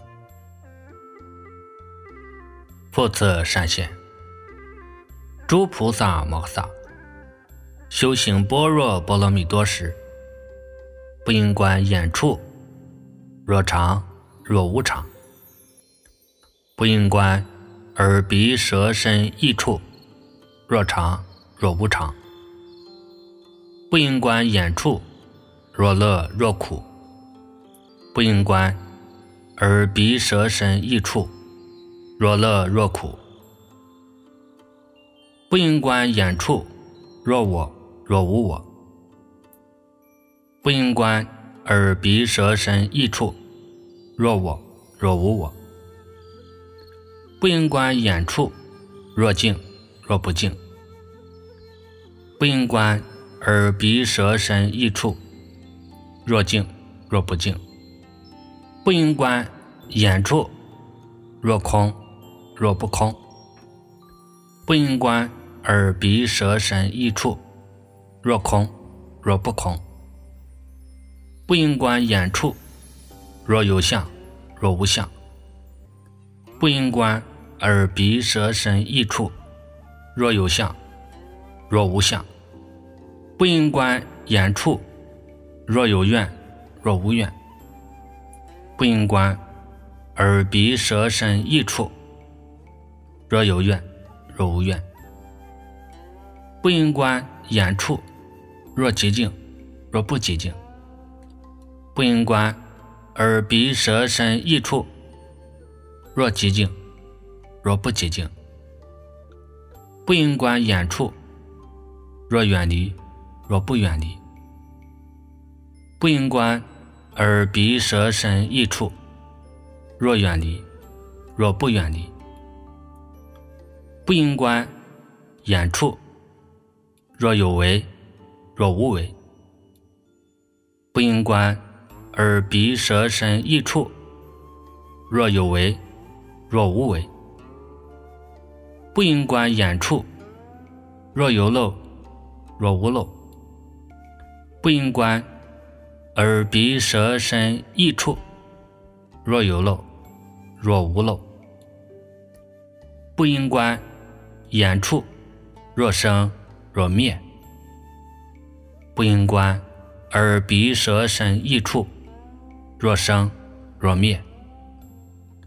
复次善现，诸菩萨摩萨修行般若波罗蜜多时，不应观眼处，若常若无常。不应观耳鼻舌身意处，若常若无常。不应观眼处，若乐若苦。不应观耳鼻舌身意处，若乐若苦。不应观眼处，若我若无我。不应观耳鼻舌身意处，若我若无我。不应观眼处，若净若不净。不应观耳鼻舌身意处，若净若不净。不应观眼处，若空若不空。不应观耳鼻舌身意处，若空若不空。不应观眼处，若有相若无相。不应观耳鼻舌身意处，若有相若无相。不应观眼处，若有愿若无愿。不应观耳鼻舌身意处，若有愿若无愿。不应观眼处，若极静若不极静。不应观耳鼻舌身意处，若极静若不极静。不应观眼处，若远离若不远离。不应观耳鼻舌身意处，若远离若不远离。不应观眼处，若有为若无为。不应观耳鼻舌身意处，若有为若无为。不应观眼处，若有漏若无漏。不应观耳鼻舌身意处，若有漏若无漏。不应观眼处，若生若灭。不应观耳鼻舌身意处，若生若灭。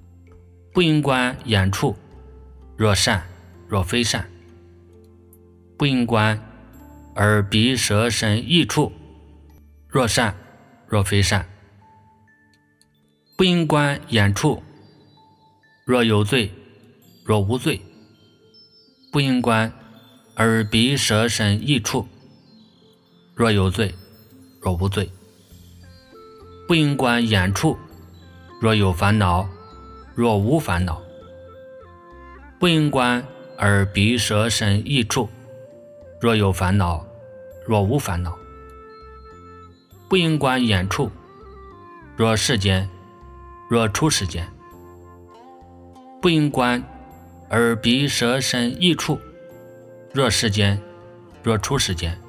不应观眼处，若善若非善。 不应观耳鼻舌身意处，若善若非善。不应观眼处，若有罪若无罪。不应观耳鼻舌身意处，若有罪若无罪。不应观眼处，若有烦恼若无烦恼。不应观耳鼻舌身意处，若有烦恼若无烦恼。不应观眼处，若世间若出世间。不应观耳鼻舌身意处，若世间若出世间。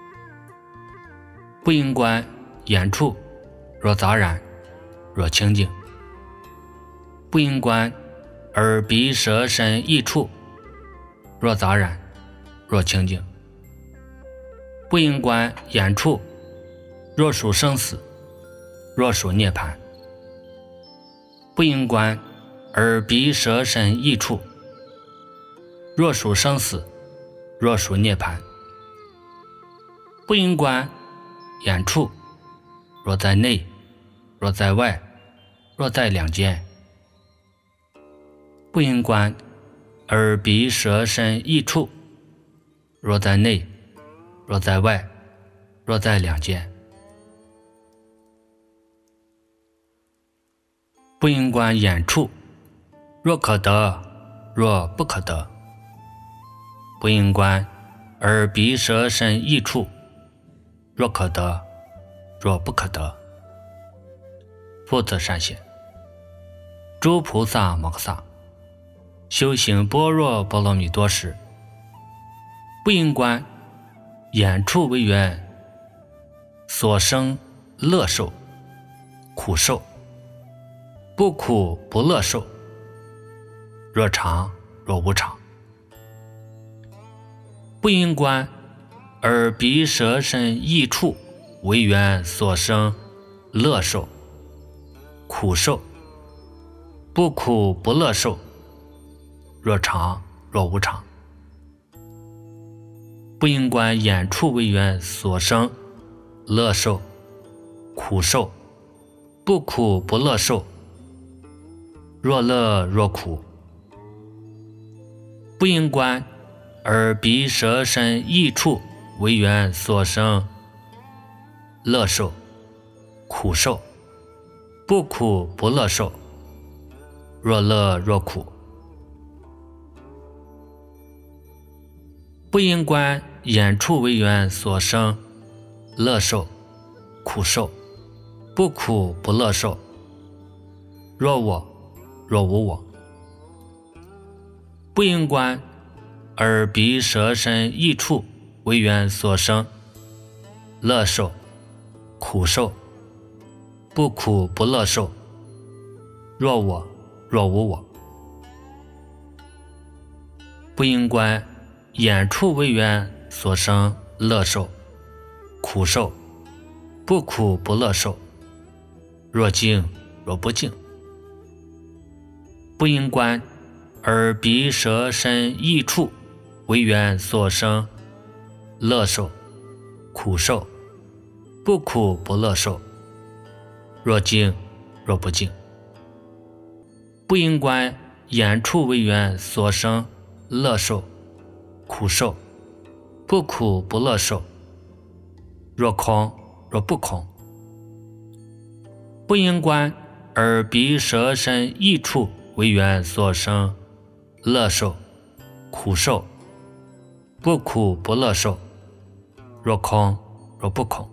不应观眼处，若杂染若清净。不应观耳鼻舌身意处，若杂染若清净。不应观眼处，若属生死若属涅槃。不应观耳鼻舌身意处，若属生死若属涅槃。不应观眼处，若在内若在外若在两间。不应观耳鼻舌身意处，若在内若在外若在两间。不应观眼处，若可得若不可得。不应观耳鼻舌身意处，若可得若不可得。复次善现，诸菩萨摩诃萨修行般若波罗蜜多时，不应观眼处为缘所生乐受苦受，不苦不乐受，若常若无常。不应观耳鼻舌身意处为缘所生乐受苦受，不苦不乐受，若常若无常。不应观眼处为缘所生乐受苦受，不苦不乐受，若乐若苦。不应观耳鼻舌身意处为缘所生乐受苦受，不苦不乐受，若乐若苦。不应观眼处为缘所生乐受苦受，不苦不乐受，若我若无我。不应观耳鼻舌身意处为缘所生乐受苦受，不苦不乐受，若我若无我。不应观眼处为缘所生乐受苦受，不苦不乐受，若净若不净。不应观耳鼻舌身意处为缘所生乐受苦受，不苦不乐受，若净若不净。不应观眼处为缘所生乐受苦受，不苦不乐受，若空若不空。不应观耳鼻舌身意处为缘所生乐受苦受，不苦不乐受，若空若不空。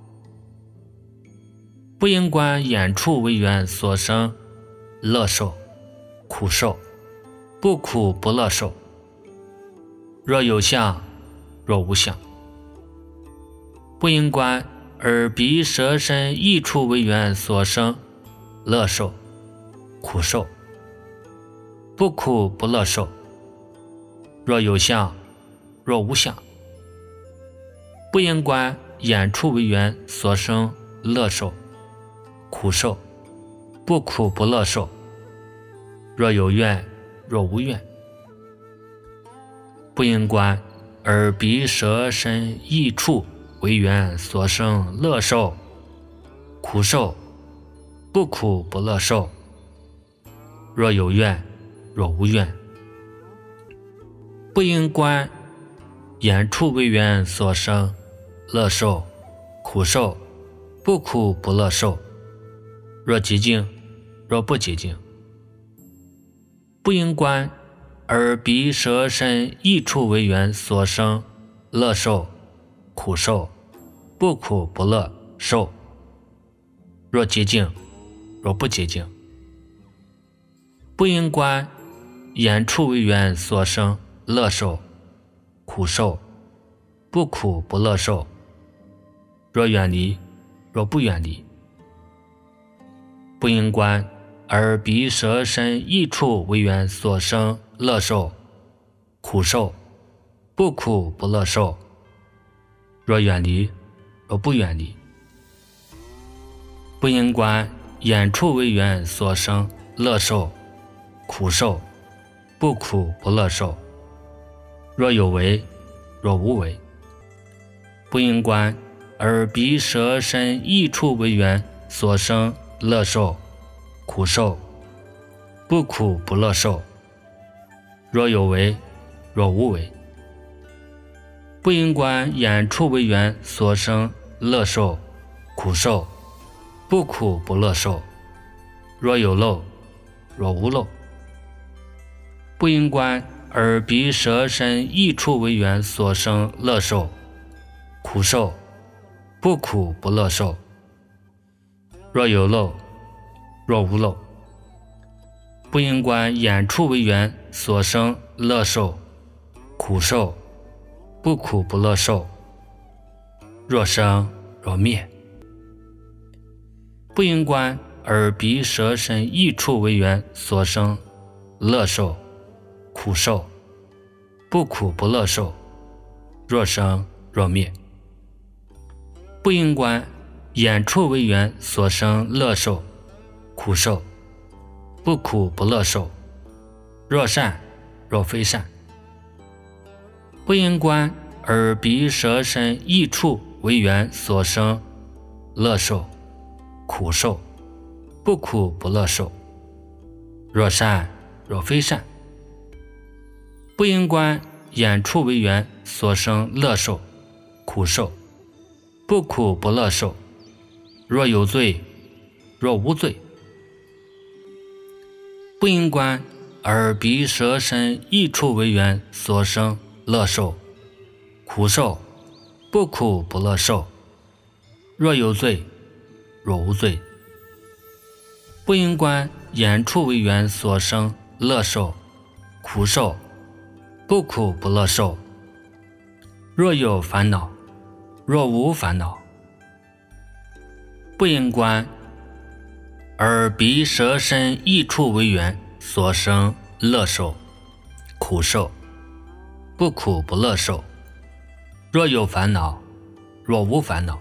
不应观眼处为缘所生乐受苦受，不苦不乐受，若有相若无相。不应观耳鼻舌身意处为缘所生乐受苦受，不苦不乐受，若有相若无相。不应观眼处为缘所生乐受苦受，不苦不乐受，若有愿若无愿。不应观耳鼻舌身意处为缘所生乐受、苦受，不苦不乐受。若有愿，若无愿，不应观眼处为缘所生乐受、苦受，不苦不乐受。若极静，若不极静，不应观耳鼻舌身意处为缘所生乐受、苦受，不苦不乐受。若极静，若不极静，不应观眼处为缘所生乐受、苦受，不苦不乐受。若远离，若不远离，不应观耳鼻舌身意处为缘所生乐受、苦受，不苦不乐受。若远离，若不远离，不应观眼处为缘所生乐受、苦受，不苦不乐受。若有为，若无为，不应观耳鼻舌身意处为缘所生乐受、苦受，不苦不乐受。若有为，若无为，不应观眼处为缘所生乐受、苦受，不苦不乐受。若有漏，若无漏，不应观耳鼻舌身意处为缘所生乐受、苦受，不苦不乐受。若有漏，若无漏，不应观眼处为缘所生乐受、苦受，不苦不乐受。若生若灭，不应观耳鼻舌身意处为缘所生乐受、苦受，不苦不乐受。若生若灭，不应观眼处为缘所生乐受、苦受，不苦不乐受。若善若非善，不应观耳鼻舌身意处为缘所生乐受、苦受，不苦不乐受。若善若非善，不应观眼处为缘所生乐受、苦受，不苦不乐受。若有罪，若无罪，不应观耳鼻舌身意处为缘所生乐受、苦受，不苦不乐受。若有罪，若无罪，不应观眼处为缘所生乐受、苦受，不苦不乐受。若有烦恼，若无烦恼，不应观耳鼻舌身意处为缘所生乐受、苦受，不苦不乐受。若有烦恼，若无烦恼，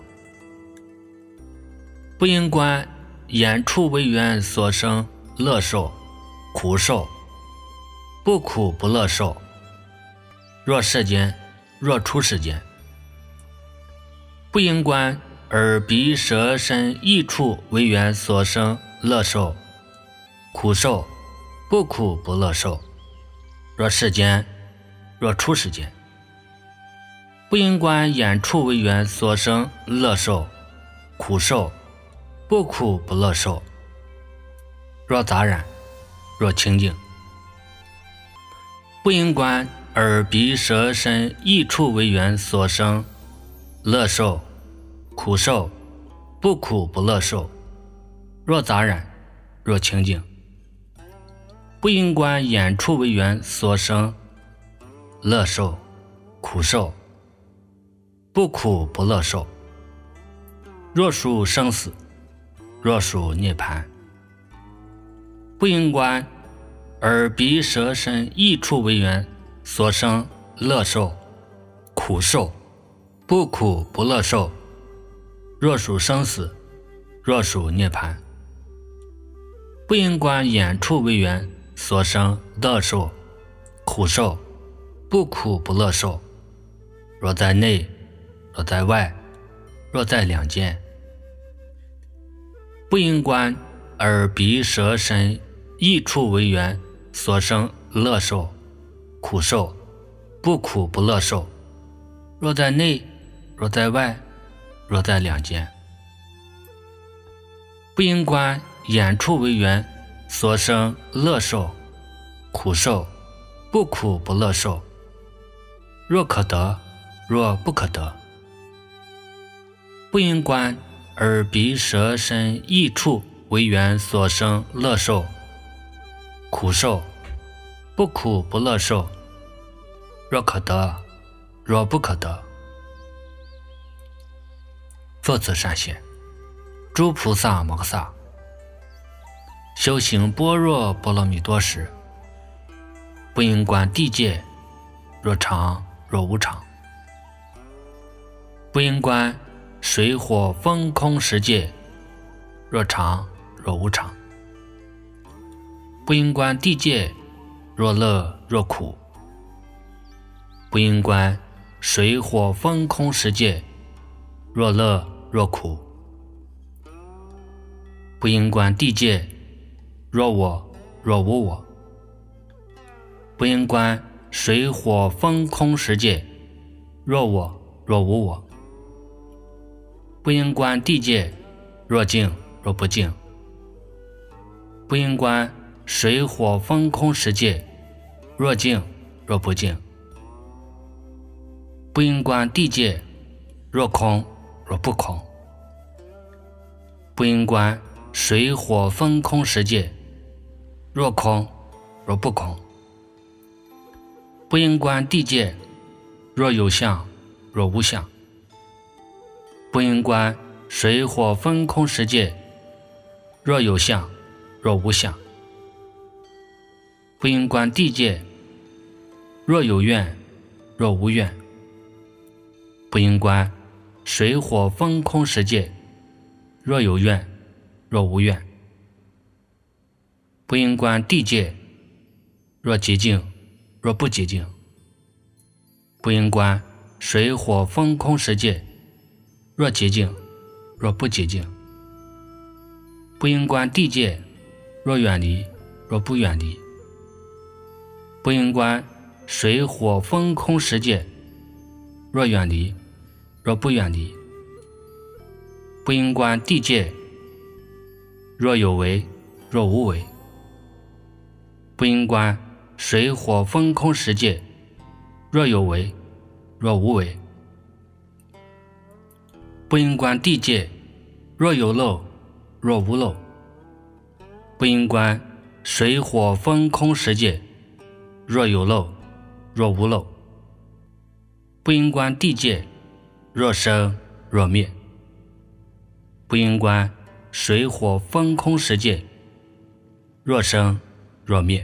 不应观眼处为缘所生乐受、苦受，不苦不乐受。若世间，若出世间，不应观耳鼻舌身意处为缘所生乐受、苦受，不苦不乐受。若世间，若出世间，不应观眼处为缘所生乐受、苦受，不苦不乐受。若杂染，若清净，不应观耳鼻舌身意处为缘所生乐受、苦受，不苦不乐受。若杂染，若清净，不应观眼处为缘所生乐受、苦受，不苦不乐受。若属生死，若属涅槃，不应观耳鼻舌身意处为缘所生乐受、苦受，不苦不乐受。若属生死，若属涅槃，不应观眼处为缘所生乐受、苦受，不苦不乐受。 若在内，若在外，若在两间。不因观而鼻舌身意处为缘所生乐受、苦受、不苦不乐受。若在内，若在外，若在两间。不因观眼处为缘所生乐受、苦受、不苦不乐受。若可得，若不可得。不因观而鼻舌身意处为缘所生乐受、苦受、不苦不乐受。若可得，若不可得。作此善现，诸菩萨摩诃萨修行般若波罗蜜多时，不因观地界，若常若无常；不因观水火风空十界，若常若无常；不因观地界，若乐若苦；不因观水火风空十界，若乐若苦；不因观地界，若我若无我；不因观水火风空十界，若我若无我；不因观地界，若净若不净；不因观水火风空十界，若净若不净；不因观地界，若空若不空；不因观水火风空十界，若空若不空；不因观地界，若有相若无相；不因观水火风空十界，若有相若无相；不因观地界，若有愿若无愿；不因观水火风空十界，若有愿若无愿；不因观地界，若极静若不极静；不因观水火风空十界，若极静若不极静；不因观地界，若远离若不远离；不因观水火风空十界，若远离若不远离；不因观地界，若有为若无为；不因观水火风空十界，若有为若无为；不因观地界，若有漏若无漏；不因观水火风空十界，若有漏若无漏；不因观地界，若生若灭；不因观水火风空十界，若生若灭；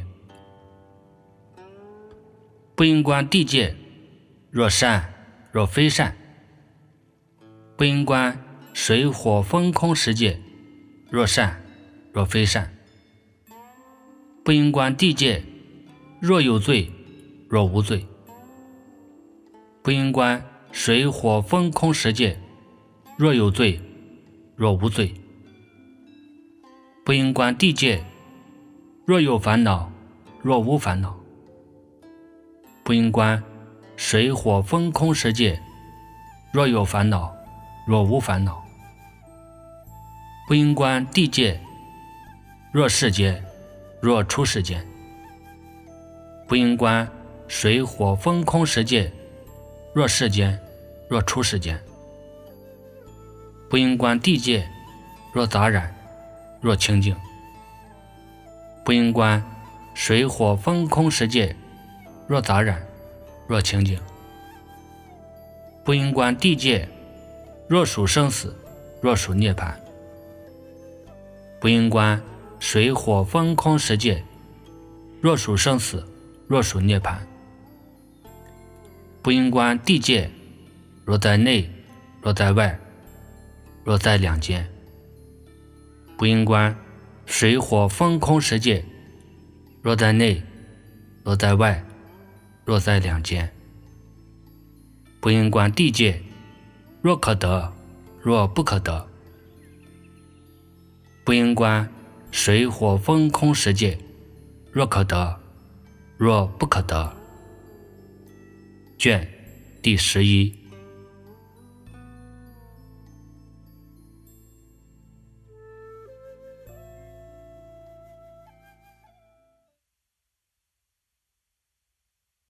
不因观地界，若善若非善；不因观水火风空十界，若善若非善；不因观地界，若有罪若无罪；不因观水火风空十界，若有罪若无罪；不因观地界，若有烦恼若无烦恼；不因观水火风空十界，若有烦恼若无烦恼；不因观地界，若世间若出世间；不因观水火风空十界，若世间若出世间；不因观地界，若杂染若清净；不因观水火风空十界，若杂染若清净；不因观地界，若属生死若属涅槃；不因观水火风空十界，若属生死若属涅槃；不因观地界，若在内若在外若在两间；不因观水火风空十界，若在内若在外若在两间； 不应观地界，若可得，若不可得；不应观水火风空十界，若可得，若不可得。卷第十一。